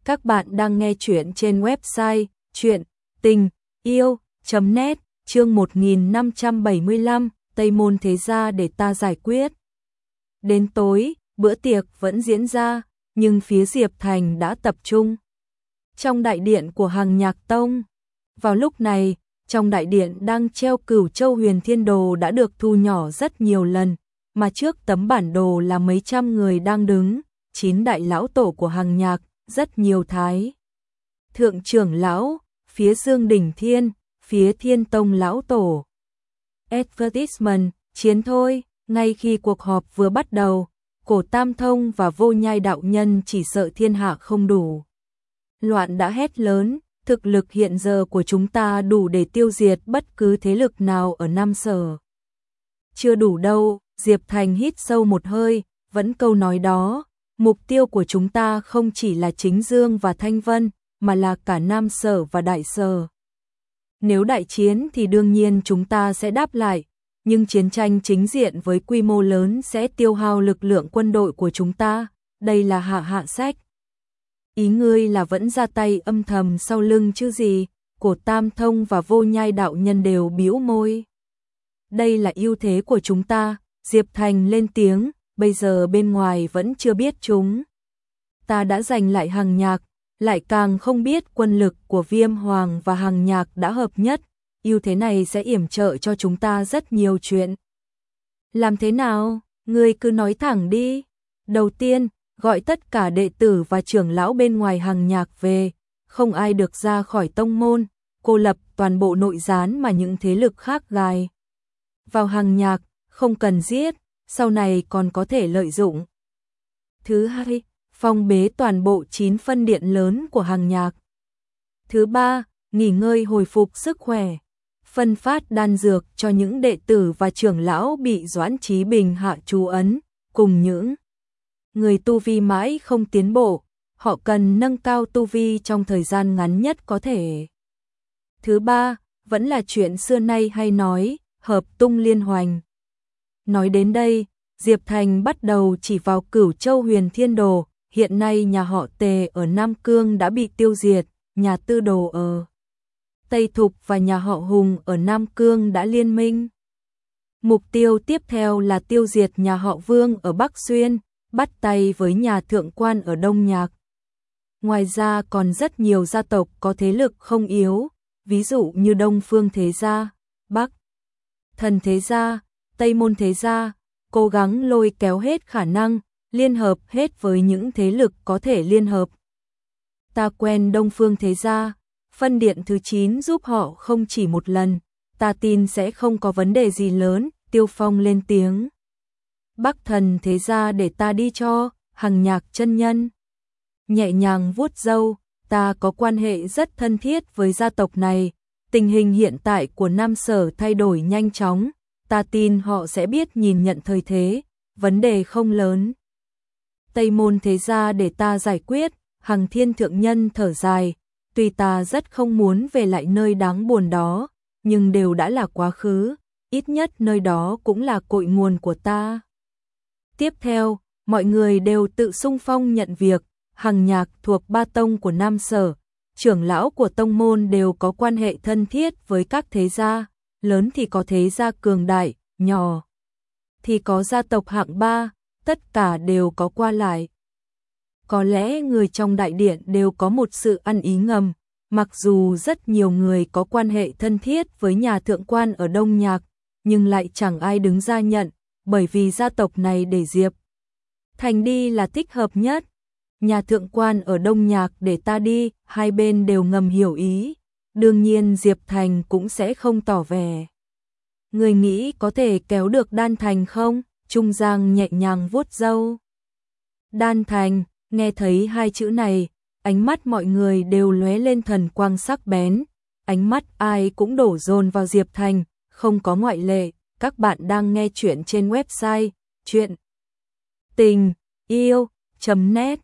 Các bạn đang nghe chuyện trên website chuyện tình yêu.net, chương 1575, Tây Môn Thế Gia để ta giải quyết. Đến tối, bữa tiệc vẫn diễn ra, nhưng phía Diệp Thành đã tập trung trong đại điện của Hằng Nhạc Tông. Vào lúc này, trong đại điện đang treo Cửu Châu Huyền Thiên Đồ đã được thu nhỏ rất nhiều lần, mà trước tấm bản đồ là mấy trăm người đang đứng, 9 đại lão tổ của Hằng Nhạc, rất nhiều thái thượng trưởng lão, phía Dương Đỉnh Thiên, phía Thiên Tông lão tổ. Advertisement, chiến thôi. Ngay khi cuộc họp vừa bắt đầu, Cổ Tam Thông và Vô Nhai đạo nhân chỉ sợ thiên hạ không đủ loạn đã hét lớn, thực lực hiện giờ của chúng ta đủ để tiêu diệt bất cứ thế lực nào ở Nam Sở. Chưa đủ đâu, Diệp Thành hít sâu một hơi, vẫn câu nói đó, mục tiêu của chúng ta không chỉ là Chính Dương và Thanh Vân, mà là cả Nam Sở và Đại Sở. Nếu đại chiến thì đương nhiên chúng ta sẽ đáp lại, nhưng chiến tranh chính diện với quy mô lớn sẽ tiêu hao lực lượng quân đội của chúng ta, đây là hạ sách. Ý ngươi là vẫn ra tay âm thầm sau lưng chứ gì? Cổ Tam Thông và Vô Nhai đạo nhân đều bĩu môi. Đây là ưu thế của chúng ta, Diệp Thành lên tiếng, bây giờ bên ngoài vẫn chưa biết chúng ta đã giành lại Hằng Nhạc, lại càng không biết quân lực của Viêm Hoàng và Hằng Nhạc đã hợp nhất, ưu thế này sẽ yểm trợ cho chúng ta rất nhiều chuyện. Làm thế nào? Ngươi cứ nói thẳng đi. Đầu tiên, gọi tất cả đệ tử và trưởng lão bên ngoài Hằng Nhạc về, không ai được ra khỏi tông môn, cô lập toàn bộ nội gián mà những thế lực khác gài vào Hằng Nhạc, không cần giết, sau này còn có thể lợi dụng. Thứ hai, phong bế toàn bộ 9 phân điện lớn của Hằng Nhạc. Thứ ba, nghỉ ngơi hồi phục sức khỏe, phân phát đan dược cho những đệ tử và trưởng lão bị Doãn Chí Bình hạ chú ấn, cùng những người tu vi mãi không tiến bộ, họ cần nâng cao tu vi trong thời gian ngắn nhất có thể. Thứ ba, vẫn là chuyện xưa nay hay nói, hợp tung liên hoành. Nói đến đây, Diệp Thành bắt đầu chỉ vào Cửu Châu Huyền Thiên Đồ, hiện nay nhà họ Tề ở Nam Cương đã bị tiêu diệt, nhà Tư Đồ ở Tây Thục và nhà họ Hùng ở Nam Cương đã liên minh. Mục tiêu tiếp theo là tiêu diệt nhà họ Vương ở Bắc Xuyên, bắt tay với nhà Thượng Quan ở Đông Nhạc. Ngoài ra còn rất nhiều gia tộc có thế lực không yếu, ví dụ như Đông Phương Thế Gia, Bắc Thần Thế Gia, Tây Môn Thế Gia, cố gắng lôi kéo hết khả năng, liên hợp hết với những thế lực có thể liên hợp. Ta quen Đông Phương Thế Gia, phân điện thứ 9 giúp họ không chỉ một lần, ta tin sẽ không có vấn đề gì lớn, Tiêu Phong lên tiếng. Bắc Thần Thế Gia để ta đi cho, Hằng Nhạc chân nhân nhẹ nhàng vuốt râu, ta có quan hệ rất thân thiết với gia tộc này, tình hình hiện tại của Nam Sở thay đổi nhanh chóng, ta tin họ sẽ biết nhìn nhận thời thế, vấn đề không lớn. Tây Môn Thế Gia để ta giải quyết, Hằng Thiên thượng nhân thở dài, tuy ta rất không muốn về lại nơi đáng buồn đó, nhưng đều đã là quá khứ, ít nhất nơi đó cũng là cội nguồn của ta. Tiếp theo, mọi người đều tự xung phong nhận việc, Hằng Nhạc thuộc ba tông của Nam Sở, trưởng lão của tông môn đều có quan hệ thân thiết với các thế gia, lớn thì có thế gia cường đại, nhỏ thì có gia tộc hạng 3, tất cả đều có qua lại. Có lẽ người trong đại điện đều có một sự ăn ý ngầm, mặc dù rất nhiều người có quan hệ thân thiết với nhà Thượng Quan ở Đông Nhạc, nhưng lại chẳng ai đứng ra nhận, bởi vì gia tộc này để Diệp Thành đi là thích hợp nhất. Nhà Thượng Quan ở Đông Nhạc để ta đi, hai bên đều ngầm hiểu ý, đương nhiên Diệp Thành cũng sẽ không tỏ vẻ. Người nghĩ có thể kéo được Đan Thành không? Trung Giang nhẹ nhàng vuốt râu. Đan Thành, nghe thấy hai chữ này, ánh mắt mọi người đều lóe lên thần quang sắc bén, ánh mắt ai cũng đổ dồn vào Diệp Thành, không có ngoại lệ. Các bạn đang nghe chuyện trên website chuyện tình yêu.net